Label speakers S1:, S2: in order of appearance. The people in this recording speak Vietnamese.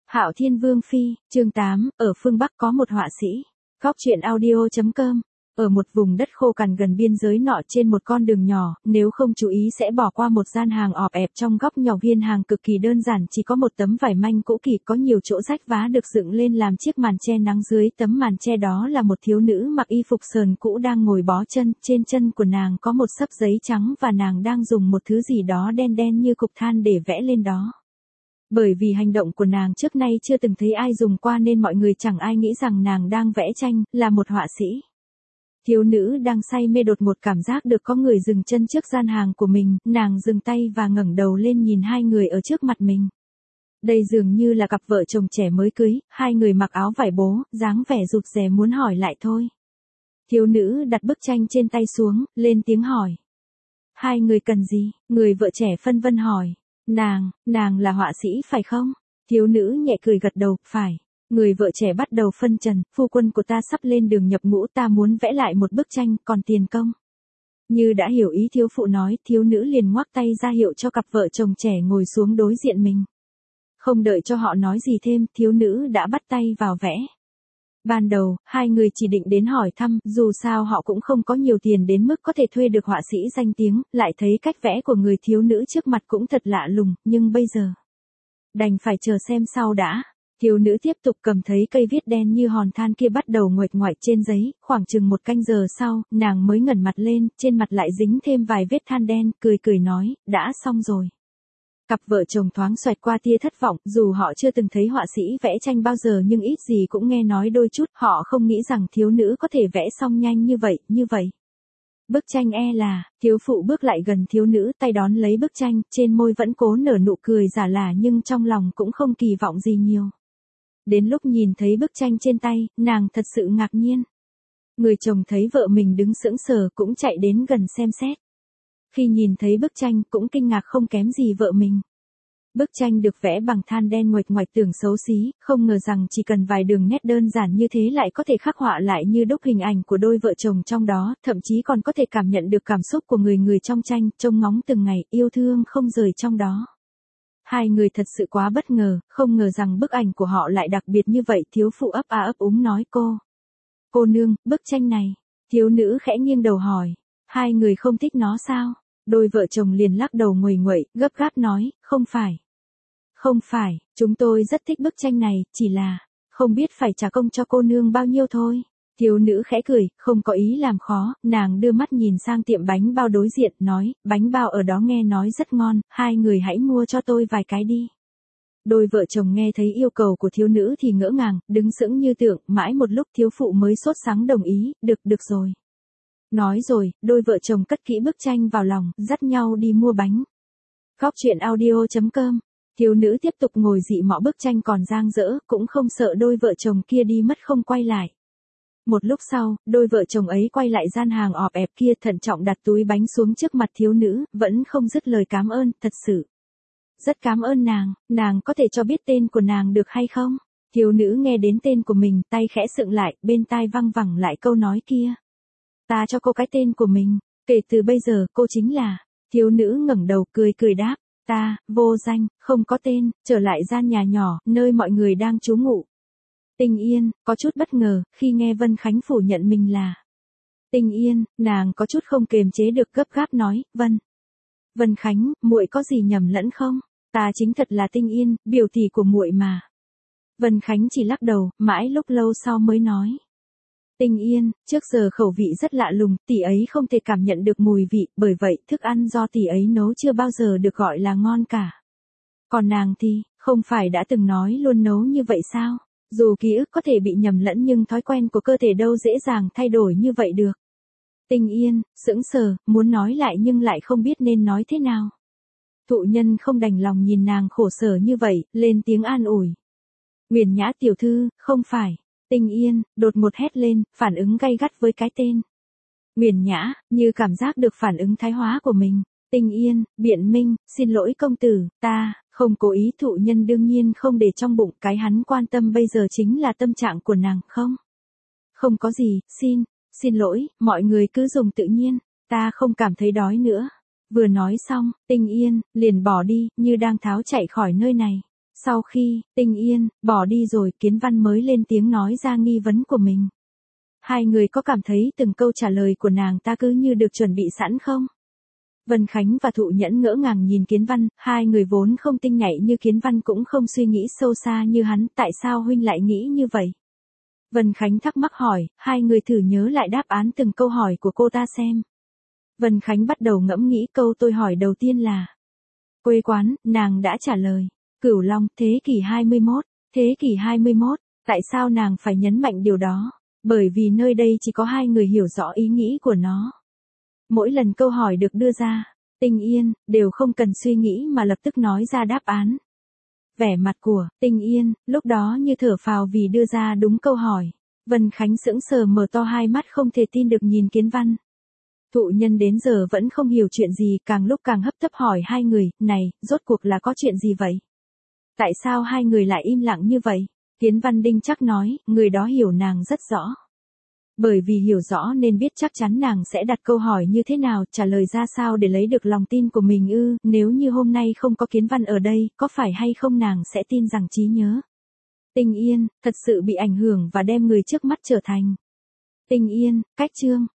S1: Hạo Thiên Vương Phi, chương 8, ở phương Bắc có một họa sĩ. Góc truyện audio.com. Ở một vùng đất khô cằn gần biên giới nọ trên một con đường nhỏ, nếu không chú ý sẽ bỏ qua một gian hàng ọp ẹp trong góc nhỏ. Viên hàng cực kỳ đơn giản, chỉ có một tấm vải manh cũ kỹ có nhiều chỗ rách vá được dựng lên làm chiếc màn che nắng. Dưới tấm màn che đó là một thiếu nữ mặc y phục sờn cũ đang ngồi bó chân, trên chân của nàng có một xấp giấy trắng và nàng đang dùng một thứ gì đó đen đen như cục than để vẽ lên đó. Bởi vì hành động của nàng trước nay chưa từng thấy ai dùng qua nên mọi người chẳng ai nghĩ rằng nàng đang vẽ tranh, là một họa sĩ. Thiếu nữ đang say mê đột ngột cảm giác được có người dừng chân trước gian hàng của mình, nàng dừng tay và ngẩng đầu lên nhìn hai người ở trước mặt mình. Đây dường như là cặp vợ chồng trẻ mới cưới, hai người mặc áo vải bố, dáng vẻ rụt rè muốn hỏi lại thôi. Thiếu nữ đặt bức tranh trên tay xuống, lên tiếng hỏi. Hai người cần gì? Người vợ trẻ phân vân hỏi. Nàng là họa sĩ phải không? Thiếu nữ nhẹ cười gật đầu, phải. Người vợ trẻ bắt đầu phân trần, phu quân của ta sắp lên đường nhập ngũ, ta muốn vẽ lại một bức tranh, còn tiền công. Như đã hiểu ý thiếu phụ nói, thiếu nữ liền ngoắc tay ra hiệu cho cặp vợ chồng trẻ ngồi xuống đối diện mình. Không đợi cho họ nói gì thêm, thiếu nữ đã bắt tay vào vẽ. Ban đầu, hai người chỉ định đến hỏi thăm, dù sao họ cũng không có nhiều tiền đến mức có thể thuê được họa sĩ danh tiếng, lại thấy cách vẽ của người thiếu nữ trước mặt cũng thật lạ lùng, nhưng bây giờ đành phải chờ xem sau đã. Thiếu nữ tiếp tục cầm thấy cây viết đen như hòn than kia bắt đầu nguệch ngoạc trên giấy, khoảng chừng một canh giờ sau, nàng mới ngẩng mặt lên, trên mặt lại dính thêm vài vết than đen, cười nói, đã xong rồi. Cặp vợ chồng thoáng xoẹt qua tia thất vọng, dù họ chưa từng thấy họa sĩ vẽ tranh bao giờ nhưng ít gì cũng nghe nói đôi chút, họ không nghĩ rằng thiếu nữ có thể vẽ xong nhanh như vậy. Bức tranh là, thiếu phụ bước lại gần thiếu nữ, tay đón lấy bức tranh, trên môi vẫn cố nở nụ cười giả lả nhưng trong lòng cũng không kỳ vọng gì nhiều. Đến lúc nhìn thấy bức tranh trên tay, nàng thật sự ngạc nhiên. Người chồng thấy vợ mình đứng sững sờ cũng chạy đến gần xem xét. Khi nhìn thấy bức tranh cũng kinh ngạc không kém gì vợ mình. Bức tranh được vẽ bằng than đen nguệch ngoạc tưởng xấu xí, không ngờ rằng chỉ cần vài đường nét đơn giản như thế lại có thể khắc họa lại như đúc hình ảnh của đôi vợ chồng trong đó, thậm chí còn có thể cảm nhận được cảm xúc của người trong tranh, trông ngóng từng ngày, yêu thương không rời trong đó. Hai người thật sự quá bất ngờ, không ngờ rằng bức ảnh của họ lại đặc biệt như vậy. Thiếu phụ ấp úng nói cô nương, bức tranh này. Thiếu nữ khẽ nghiêng đầu hỏi, hai người không thích nó sao? Đôi vợ chồng liền lắc đầu nguầy nguậy, gấp gáp nói, không phải, chúng tôi rất thích bức tranh này, chỉ là không biết phải trả công cho cô nương bao nhiêu thôi. Thiếu nữ khẽ cười, không có ý làm khó, nàng đưa mắt nhìn sang tiệm bánh bao đối diện, nói, bánh bao ở đó nghe nói rất ngon, hai người hãy mua cho tôi vài cái đi. Đôi vợ chồng nghe thấy yêu cầu của thiếu nữ thì ngỡ ngàng, đứng sững như tượng, mãi một lúc thiếu phụ mới sốt sắng đồng ý, được rồi. Nói rồi, đôi vợ chồng cất kỹ bức tranh vào lòng, dắt nhau đi mua bánh. Góc truyện audio.com. Thiếu nữ tiếp tục ngồi dị mọ bức tranh còn dang dở, cũng không sợ đôi vợ chồng kia đi mất không quay lại. Một lúc sau, đôi vợ chồng ấy quay lại gian hàng ọp ẹp kia, thận trọng đặt túi bánh xuống trước mặt thiếu nữ, vẫn không dứt lời cảm ơn, thật sự. Rất cảm ơn nàng có thể cho biết tên của nàng được hay không? Thiếu nữ nghe đến tên của mình, tay khẽ sượng lại, bên tai văng vẳng lại câu nói kia. Ta cho cô cái tên của mình, kể từ bây giờ cô chính là. Thiếu nữ ngẩng đầu cười đáp, ta, vô danh, không có tên, trở lại gian nhà nhỏ, nơi mọi người đang trú ngụ. Tinh Yên, có chút bất ngờ, khi nghe Vân Khánh phủ nhận mình là Tinh Yên, nàng có chút không kềm chế được gấp gáp nói, Vân Khánh, muội có gì nhầm lẫn không? Ta chính thật là Tinh Yên, biểu tỷ của muội mà. Vân Khánh chỉ lắc đầu, mãi lúc lâu sau mới nói. Tinh Yên, trước giờ khẩu vị rất lạ lùng, tỷ ấy không thể cảm nhận được mùi vị, bởi vậy thức ăn do tỷ ấy nấu chưa bao giờ được gọi là ngon cả. Còn nàng thì, không phải đã từng nói luôn nấu như vậy sao? Dù ký ức có thể bị nhầm lẫn nhưng thói quen của cơ thể đâu dễ dàng thay đổi như vậy được. Tinh Yên, sững sờ, muốn nói lại nhưng lại không biết nên nói thế nào. Thụ nhân không đành lòng nhìn nàng khổ sở như vậy, lên tiếng an ủi. Nguyền Nhã tiểu thư, không phải. Tinh Yên, đột ngột hét lên, phản ứng gay gắt với cái tên. Nguyền Nhã, như cảm giác được phản ứng thái hóa của mình. Tinh Yên, biện minh, xin lỗi công tử, ta, không cố ý. Thụ nhân đương nhiên không để trong bụng, cái hắn quan tâm bây giờ chính là tâm trạng của nàng, không có gì, xin lỗi, mọi người cứ dùng tự nhiên, ta không cảm thấy đói nữa. Vừa nói xong, Tinh Yên, liền bỏ đi, như đang tháo chạy khỏi nơi này. Sau khi, Tinh Yên, bỏ đi rồi, Kiến Văn mới lên tiếng nói ra nghi vấn của mình. Hai người có cảm thấy từng câu trả lời của nàng ta cứ như được chuẩn bị sẵn không? Vân Khánh và Thụ Nhẫn ngỡ ngàng nhìn Kiến Văn, hai người vốn không tinh nhạy như Kiến Văn cũng không suy nghĩ sâu xa như hắn, tại sao huynh lại nghĩ như vậy? Vân Khánh thắc mắc hỏi, hai người thử nhớ lại đáp án từng câu hỏi của cô ta xem. Vân Khánh bắt đầu ngẫm nghĩ câu tôi hỏi đầu tiên là quê quán, nàng đã trả lời. Cửu Long, thế kỷ 21. Thế kỷ 21, tại sao nàng phải nhấn mạnh điều đó? Bởi vì nơi đây chỉ có hai người hiểu rõ ý nghĩ của nó. Mỗi lần câu hỏi được đưa ra, Tinh Yên, đều không cần suy nghĩ mà lập tức nói ra đáp án. Vẻ mặt của Tinh Yên, lúc đó như thở phào vì đưa ra đúng câu hỏi. Vân Khánh sững sờ mở to hai mắt không thể tin được nhìn Kiến Văn. Thụ Nhân đến giờ vẫn không hiểu chuyện gì, càng lúc càng hấp tấp hỏi hai người, này, rốt cuộc là có chuyện gì vậy? Tại sao hai người lại im lặng như vậy? Kiến Văn đinh chắc nói, người đó hiểu nàng rất rõ. Bởi vì hiểu rõ nên biết chắc chắn nàng sẽ đặt câu hỏi như thế nào, trả lời ra sao để lấy được lòng tin của mình ư, nếu như hôm nay không có Kiến Văn ở đây, có phải hay không nàng sẽ tin rằng trí nhớ Tinh Yên thật sự bị ảnh hưởng và đem người trước mắt trở thành Tinh Yên. Cách chương